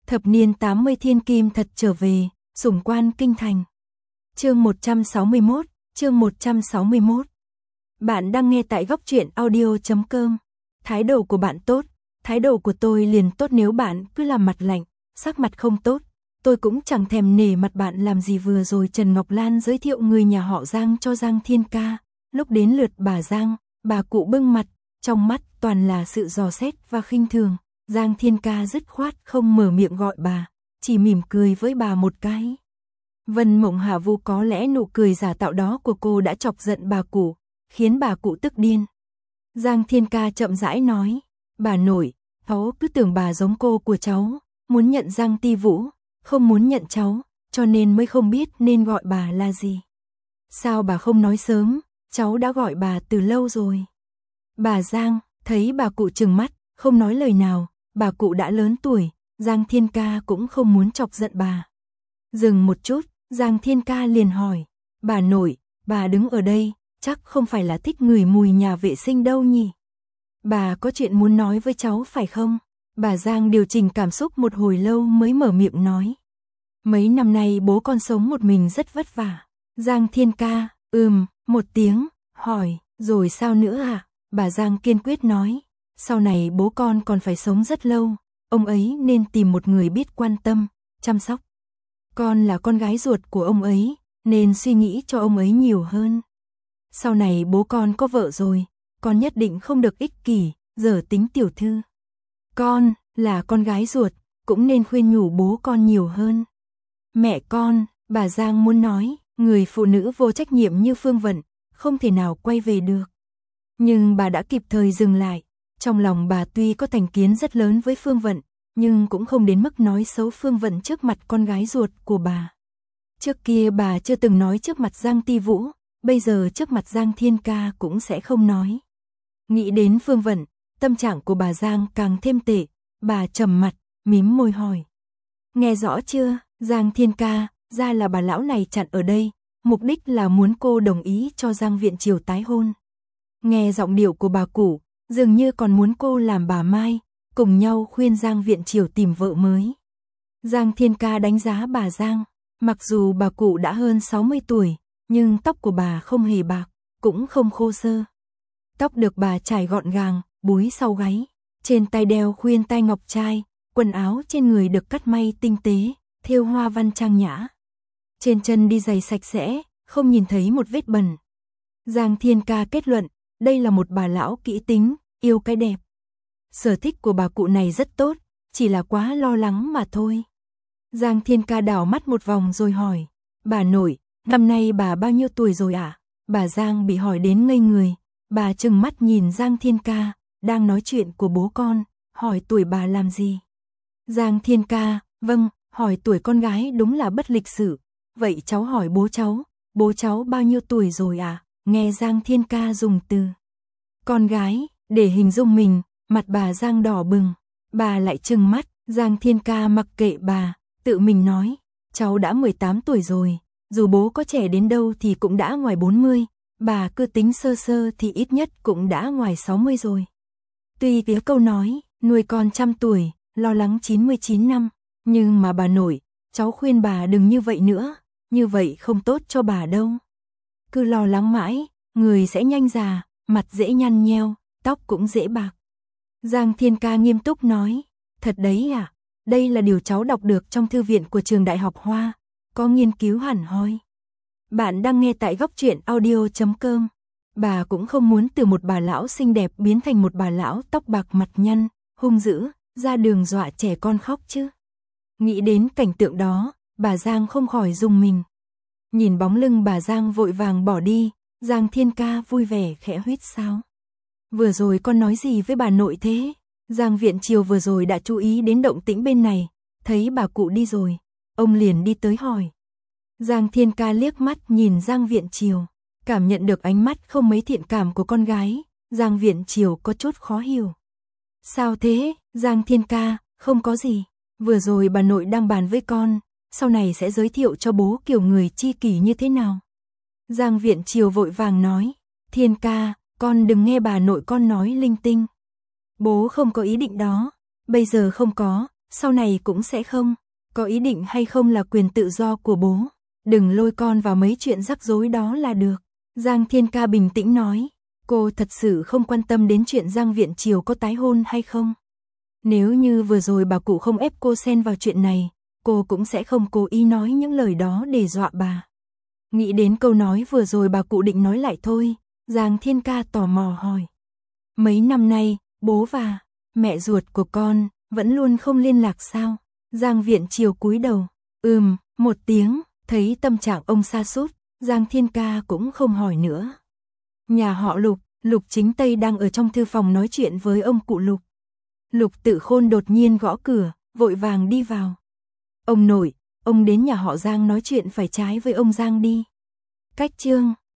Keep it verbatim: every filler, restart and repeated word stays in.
Thập niên tám mươi thiên kim thật trở về, sủng quan kinh thành. Chương một trăm sáu mươi mốt, chương một trăm sáu mươi mốt. Bạn đang nghe tại góc truyện audio chấm com. Thái độ của bạn tốt, thái độ của tôi liền tốt, nếu bạn cứ làm mặt lạnh, sắc mặt không tốt, tôi cũng chẳng thèm nể mặt bạn làm gì. Vừa rồi Trần Ngọc Lan giới thiệu người nhà họ Giang cho Giang Thiên Ca, lúc đến lượt bà Giang, bà cụ bưng mặt, trong mắt toàn là sự dò xét và khinh thường. Giang Thiên Ca dứt khoát không mở miệng gọi bà, chỉ mỉm cười với bà một cái. Vân Mộng Hạ Vu có lẽ nụ cười giả tạo đó của cô đã chọc giận bà cụ, khiến bà cụ tức điên. Giang Thiên Ca chậm rãi nói, bà nội, cháu cứ tưởng bà giống cô của cháu, muốn nhận Giang Ti Vũ, không muốn nhận cháu, cho nên mới không biết nên gọi bà là gì. Sao bà không nói sớm, cháu đã gọi bà từ lâu rồi. Bà Giang, thấy bà cụ trừng mắt, không nói lời nào, bà cụ đã lớn tuổi, Giang Thiên Ca cũng không muốn chọc giận bà. Dừng một chút, Giang Thiên Ca liền hỏi, bà nội, bà đứng ở đây, chắc không phải là thích ngửi mùi nhà vệ sinh đâu nhỉ? Bà có chuyện muốn nói với cháu phải không? Bà Giang điều chỉnh cảm xúc một hồi lâu mới mở miệng nói. Mấy năm nay bố con sống một mình rất vất vả. Giang Thiên Ca, ừm, một tiếng, hỏi, rồi sao nữa à? Bà Giang kiên quyết nói, sau này bố con còn phải sống rất lâu, ông ấy nên tìm một người biết quan tâm, chăm sóc. Con là con gái ruột của ông ấy, nên suy nghĩ cho ông ấy nhiều hơn. Sau này bố con có vợ rồi, con nhất định không được ích kỷ, dở tính tiểu thư. Con, là con gái ruột, cũng nên khuyên nhủ bố con nhiều hơn. Mẹ con, bà Giang muốn nói, người phụ nữ vô trách nhiệm như Phương Vận, không thể nào quay về được. Nhưng bà đã kịp thời dừng lại, trong lòng bà tuy có thành kiến rất lớn với Phương Vận, nhưng cũng không đến mức nói xấu Phương Vận trước mặt con gái ruột của bà. Trước kia bà chưa từng nói trước mặt Giang Ti Vũ, bây giờ trước mặt Giang Thiên Ca cũng sẽ không nói. Nghĩ đến Phương Vận, tâm trạng của bà Giang càng thêm tệ, bà trầm mặt, mím môi hỏi. Nghe rõ chưa, Giang Thiên Ca, ra là bà lão này chặn ở đây, mục đích là muốn cô đồng ý cho Giang Viện Triều tái hôn. Nghe giọng điệu của bà cụ, dường như còn muốn cô làm bà Mai, cùng nhau khuyên Giang Viện Triều tìm vợ mới. Giang Thiên Ca đánh giá bà Giang, mặc dù bà cụ đã hơn sáu mươi tuổi, nhưng tóc của bà không hề bạc, cũng không khô xơ. Tóc được bà trải gọn gàng, búi sau gáy, trên tay đeo khuyên tai ngọc trai, quần áo trên người được cắt may tinh tế, thêu hoa văn trang nhã. Trên chân đi giày sạch sẽ, không nhìn thấy một vết bẩn. Giang Thiên Ca kết luận, đây là một bà lão kỹ tính, yêu cái đẹp. Sở thích của bà cụ này rất tốt, chỉ là quá lo lắng mà thôi. Giang Thiên Ca đảo mắt một vòng rồi hỏi, bà nội, năm nay bà bao nhiêu tuổi rồi ạ? À? Bà Giang bị hỏi đến ngây người, bà trừng mắt nhìn Giang Thiên Ca, đang nói chuyện của bố con, hỏi tuổi bà làm gì? Giang Thiên Ca, vâng, hỏi tuổi con gái đúng là bất lịch sự, vậy cháu hỏi bố cháu, bố cháu bao nhiêu tuổi rồi à? Nghe Giang Thiên Ca dùng từ con gái, để hình dung mình, mặt bà Giang đỏ bừng, bà lại trừng mắt, Giang Thiên Ca mặc kệ bà, tự mình nói, cháu đã mười tám tuổi rồi, dù bố có trẻ đến đâu thì cũng đã ngoài bốn mươi, bà cứ tính sơ sơ thì ít nhất cũng đã ngoài sáu mươi rồi. Tuy cái câu nói, nuôi con trăm tuổi, lo lắng chín mươi chín năm, nhưng mà bà nội, cháu khuyên bà đừng như vậy nữa, như vậy không tốt cho bà đâu. Cứ lo lắng mãi, người sẽ nhanh già, mặt dễ nhăn nheo, tóc cũng dễ bạc. Giang Thiên Ca nghiêm túc nói, thật đấy à, đây là điều cháu đọc được trong thư viện của trường Đại học Hoa, có nghiên cứu hẳn hoi. Bạn đang nghe tại góc truyện audio chấm com. Bà cũng không muốn từ một bà lão xinh đẹp biến thành một bà lão tóc bạc mặt nhăn, hung dữ, ra đường dọa trẻ con khóc chứ. Nghĩ đến cảnh tượng đó, bà Giang không khỏi rùng mình. Nhìn bóng lưng bà Giang vội vàng bỏ đi, Giang Thiên Ca vui vẻ khẽ huýt sáo. Vừa rồi con nói gì với bà nội thế? Giang Viện Triều vừa rồi đã chú ý đến động tĩnh bên này, thấy bà cụ đi rồi, ông liền đi tới hỏi. Giang Thiên Ca liếc mắt nhìn Giang Viện Triều, cảm nhận được ánh mắt không mấy thiện cảm của con gái, Giang Viện Triều có chút khó hiểu. Sao thế, Giang Thiên Ca, không có gì, vừa rồi bà nội đang bàn với con, sau này sẽ giới thiệu cho bố kiểu người chi kỷ như thế nào. Giang Viện Triều vội vàng nói, Thiên Ca, con đừng nghe bà nội con nói linh tinh. Bố không có ý định đó, bây giờ không có, sau này cũng sẽ không. Có ý định hay không là quyền tự do của bố. Đừng lôi con vào mấy chuyện rắc rối đó là được. Giang Thiên Ca bình tĩnh nói. Cô thật sự không quan tâm đến chuyện Giang Viện Triều có tái hôn hay không. Nếu như vừa rồi bà cụ không ép cô xen vào chuyện này, cô cũng sẽ không cố ý nói những lời đó để dọa bà. Nghĩ đến câu nói vừa rồi bà cụ định nói lại thôi, Giang Thiên Ca tò mò hỏi. Mấy năm nay, bố và mẹ ruột của con vẫn luôn không liên lạc sao? Giang Viện Triều cúi đầu, ừm, một tiếng, thấy tâm trạng ông sa sút, Giang Thiên Ca cũng không hỏi nữa. Nhà họ Lục, Lục Chính Tây đang ở trong thư phòng nói chuyện với ông cụ Lục. Lục Tự Khôn đột nhiên gõ cửa, vội vàng đi vào. Ông nội, ông đến nhà họ Giang nói chuyện phải trái với ông Giang đi. Cách chương